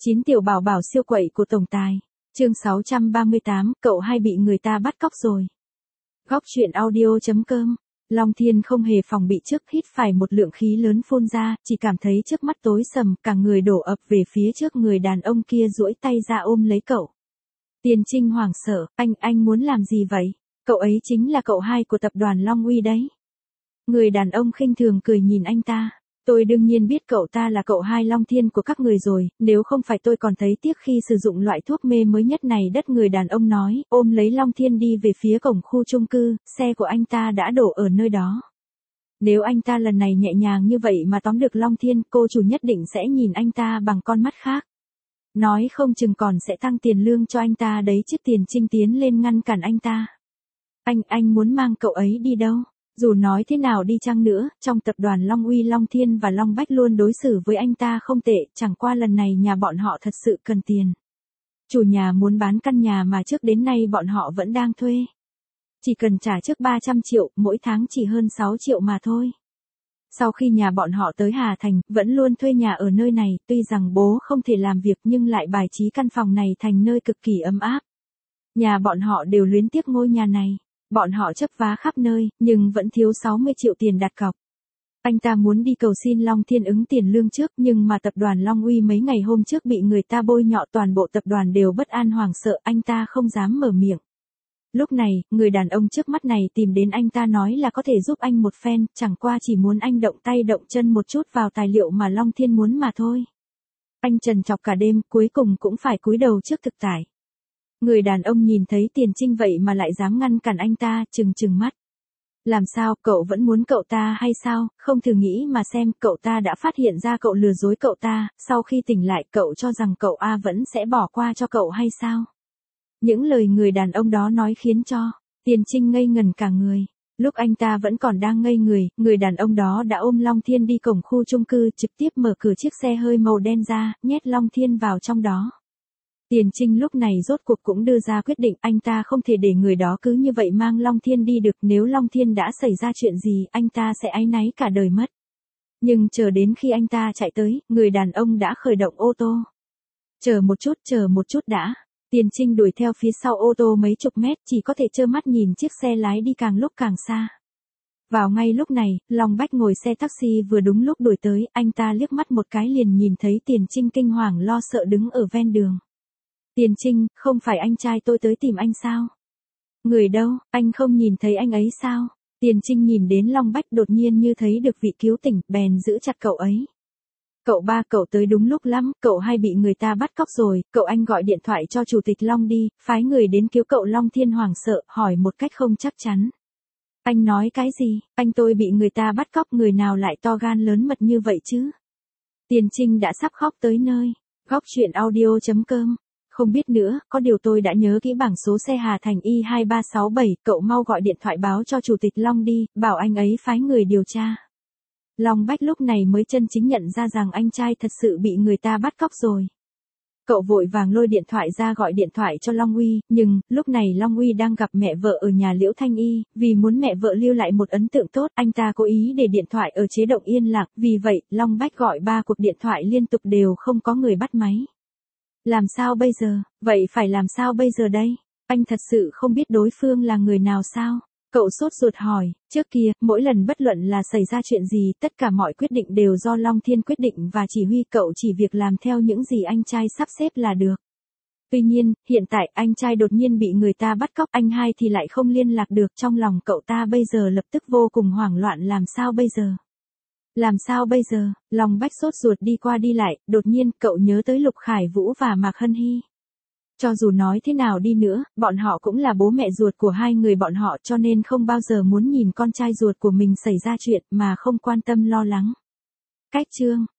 9 tiểu bảo bảo siêu quậy của tổng tài. Chương 638, cậu hai bị người ta bắt cóc rồi. Góc truyện audio.com. Long Thiên không hề phòng bị trước, hít phải một lượng khí lớn phun ra, chỉ cảm thấy trước mắt tối sầm, cả người đổ ập về phía trước người đàn ông kia duỗi tay ra ôm lấy cậu. Tiền Trinh hoảng sợ, anh muốn làm gì vậy? Cậu ấy chính là cậu hai của tập đoàn Long Uy đấy. Người đàn ông khinh thường cười nhìn anh ta. Tôi đương nhiên biết cậu ta là cậu hai Long Thiên của các người rồi, nếu không phải tôi còn thấy tiếc khi sử dụng loại thuốc mê mới nhất này đất. Người đàn ông nói, ôm lấy Long Thiên đi về phía cổng khu chung cư, xe của anh ta đã đổ ở nơi đó. Nếu anh ta lần này nhẹ nhàng như vậy mà tóm được Long Thiên, cô chủ nhất định sẽ nhìn anh ta bằng con mắt khác. Nói không chừng còn sẽ tăng tiền lương cho anh ta đấy chứ. Tiền Trinh tiến lên ngăn cản anh ta. Anh muốn mang cậu ấy đi đâu? Dù nói thế nào đi chăng nữa, trong tập đoàn Long Uy Long Thiên và Long Bách luôn đối xử với anh ta không tệ, chẳng qua lần này nhà bọn họ thật sự cần tiền. Chủ nhà muốn bán căn nhà mà trước đến nay bọn họ vẫn đang thuê. Chỉ cần trả trước 300 triệu, mỗi tháng chỉ hơn 6 triệu mà thôi. Sau khi nhà bọn họ tới Hà Thành, vẫn luôn thuê nhà ở nơi này, tuy rằng bố không thể làm việc nhưng lại bài trí căn phòng này thành nơi cực kỳ ấm áp. Nhà bọn họ đều luyến tiếc ngôi nhà này. Bọn họ chấp vá khắp nơi, nhưng vẫn thiếu 60 triệu tiền đặt cọc. Anh ta muốn đi cầu xin Long Thiên ứng tiền lương trước, nhưng mà tập đoàn Long Uy mấy ngày hôm trước bị người ta bôi nhọ, toàn bộ tập đoàn đều bất an hoảng sợ, anh ta không dám mở miệng. Lúc này, người đàn ông trước mắt này tìm đến anh ta nói là có thể giúp anh một phen, chẳng qua chỉ muốn anh động tay động chân một chút vào tài liệu mà Long Thiên muốn mà thôi. Anh trần trọc cả đêm, cuối cùng cũng phải cúi đầu trước thực tại. Người đàn ông nhìn thấy Tiền Trinh vậy mà lại dám ngăn cản anh ta, trừng mắt. Làm sao, cậu vẫn muốn cậu ta hay sao? Không thử nghĩ mà xem, cậu ta đã phát hiện ra cậu lừa dối cậu ta, sau khi tỉnh lại cậu cho rằng cậu A vẫn sẽ bỏ qua cho cậu hay sao? Những lời người đàn ông đó nói khiến cho Tiền Trinh ngây ngần cả người. Lúc anh ta vẫn còn đang ngây người, người đàn ông đó đã ôm Long Thiên đi cổng khu chung cư, trực tiếp mở cửa chiếc xe hơi màu đen ra, nhét Long Thiên vào trong đó. Tiền Trinh lúc này rốt cuộc cũng đưa ra quyết định, anh ta không thể để người đó cứ như vậy mang Long Thiên đi được, nếu Long Thiên đã xảy ra chuyện gì, anh ta sẽ áy náy cả đời mất. Nhưng chờ đến khi anh ta chạy tới, người đàn ông đã khởi động ô tô. Chờ một chút đã. Tiền Trinh đuổi theo phía sau ô tô mấy chục mét, chỉ có thể trơ mắt nhìn chiếc xe lái đi càng lúc càng xa. Vào ngay lúc này, Long Bách ngồi xe taxi vừa đúng lúc đuổi tới, anh ta liếc mắt một cái liền nhìn thấy Tiền Trinh kinh hoàng lo sợ đứng ở ven đường. Tiền Trinh, không phải anh trai tôi tới tìm anh sao? Người đâu, anh không nhìn thấy anh ấy sao? Tiền Trinh nhìn đến Long Bách đột nhiên như thấy được vị cứu tỉnh, bèn giữ chặt cậu ấy. Cậu ba, cậu tới đúng lúc lắm, cậu hai bị người ta bắt cóc rồi, cậu anh gọi điện thoại cho chủ tịch Long đi, phái người đến cứu cậu. Long Thiên hoảng sợ, hỏi một cách không chắc chắn. Anh nói cái gì? Anh tôi bị người ta bắt cóc, người nào lại to gan lớn mật như vậy chứ? Tiền Trinh đã sắp khóc tới nơi. Góc truyện audio.com. Không biết nữa, có điều tôi đã nhớ kỹ bảng số xe Hà Thành Y2367, cậu mau gọi điện thoại báo cho chủ tịch Long đi, bảo anh ấy phái người điều tra. Long Bách lúc này mới chân chính nhận ra rằng anh trai thật sự bị người ta bắt cóc rồi. Cậu vội vàng lôi điện thoại ra gọi điện thoại cho Long Uy, nhưng, lúc này Long Uy đang gặp mẹ vợ ở nhà Liễu Thanh Y, vì muốn mẹ vợ lưu lại một ấn tượng tốt, anh ta cố ý để điện thoại ở chế độ yên lặng, vì vậy, Long Bách gọi 3 cuộc điện thoại liên tục đều không có người bắt máy. Làm sao bây giờ? Vậy phải làm sao bây giờ đây? Anh thật sự không biết đối phương là người nào sao? Cậu sốt ruột hỏi, trước kia, mỗi lần bất luận là xảy ra chuyện gì, tất cả mọi quyết định đều do Long Thiên quyết định và chỉ huy, cậu chỉ việc làm theo những gì anh trai sắp xếp là được. Tuy nhiên, hiện tại anh trai đột nhiên bị người ta bắt cóc, anh hai thì lại không liên lạc được, trong lòng cậu ta bây giờ lập tức vô cùng hoảng loạn. Làm sao bây giờ? Làm sao bây giờ? Long Bách sốt ruột đi qua đi lại, đột nhiên cậu nhớ tới Lục Khải Vũ và Mạc Hân Hy. Cho dù nói thế nào đi nữa, bọn họ cũng là bố mẹ ruột của hai người bọn họ, cho nên không bao giờ muốn nhìn con trai ruột của mình xảy ra chuyện mà không quan tâm lo lắng. Cách chương